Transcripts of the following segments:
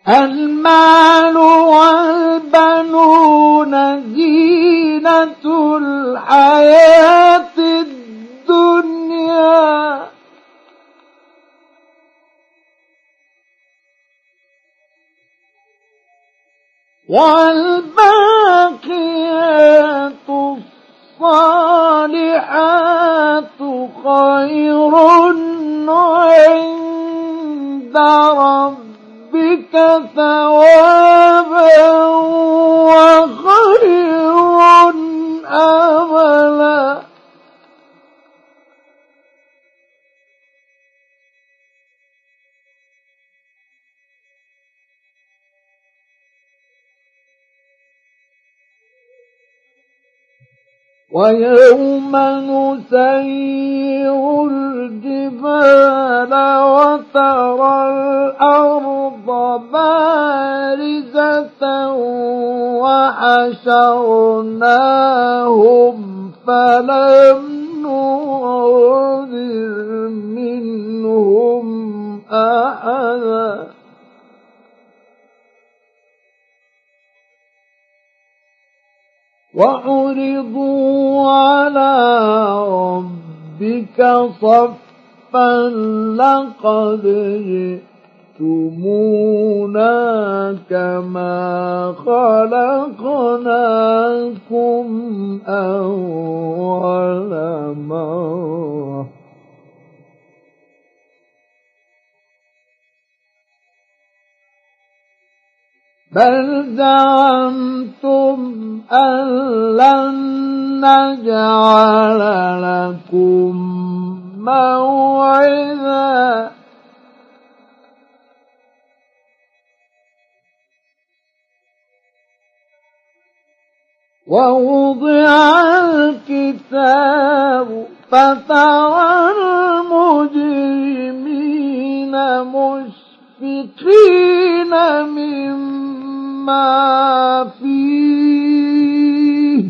المال والبنون زينة الحياة الدنيا والباقيات الصالحات خير عند ربك ثوابا وخير أملا. ويوم نسير الجبال وترى الأرض بارزة وحشرناهم فلم نغادر منهم أحدا وعرضوا على ربك صفا لقد جئتمونا كما خلقناكم أول مرة بل زعمتم أن لن نجعل لكم موعدا ووضع الكتاب فترى المجرمين مشفقين مما فيه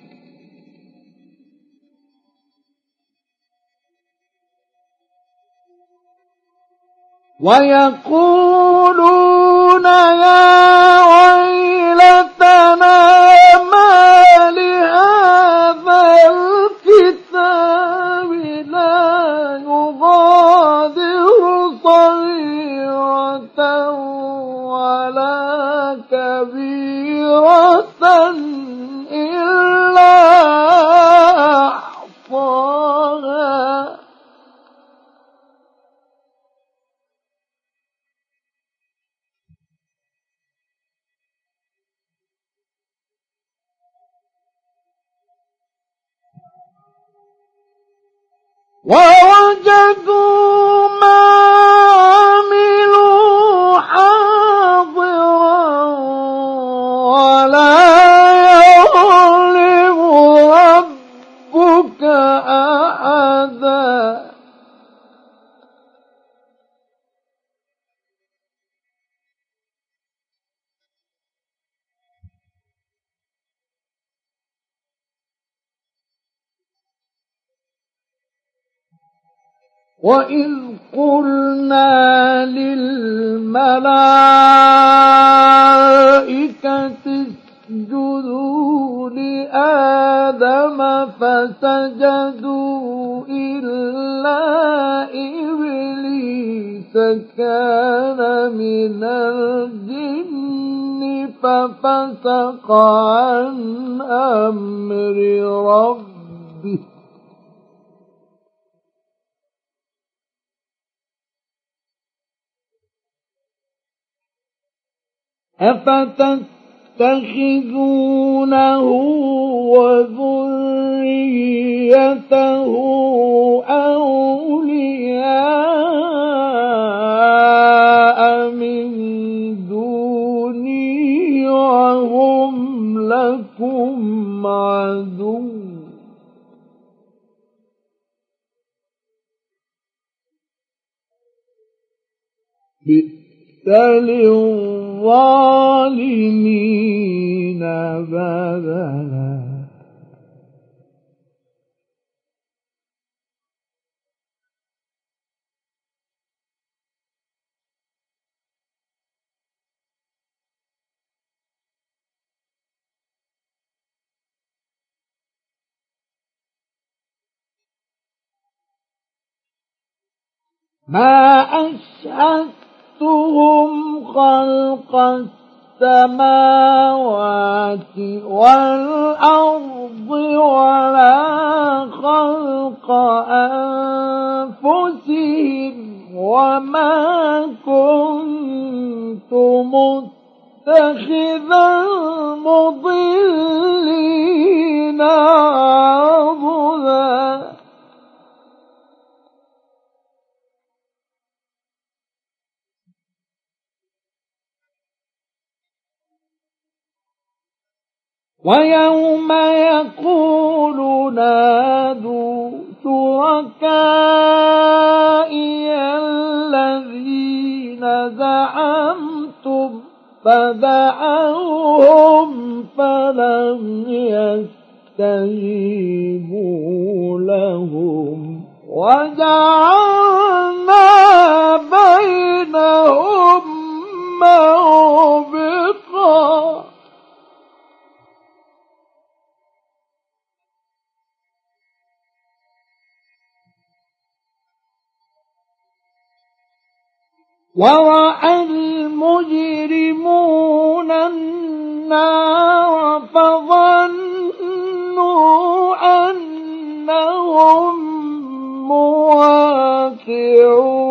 ويقولون يا ويلتنا ما لهذا الكتاب لا يغادر صغيرة ولا كبيرة إلا أحصاها ووجدوا ما عملوا حاضرا ولا يظلم ربك أحدا وإذ قلنا للملائكة اسجدوا لآدم فسجدوا إلا إبليس كان من الجن ففسق عن أمر ربه أفتتخذونه وذريته أولياء من دوني وهم لكم عدو للظالمين بدلا. ما أشهدتهم خلق السماوات والأرض ولا خلق أنفسهم وما كنت متخذ المضلين عضدا ويوم يقول نادوا شركائي الذين زعمتم فدعوهم فلم يستجيبوا لهم وجعلنا بينهم موبقا ورأى المجرمون النار فظنوا أنهم مواقعون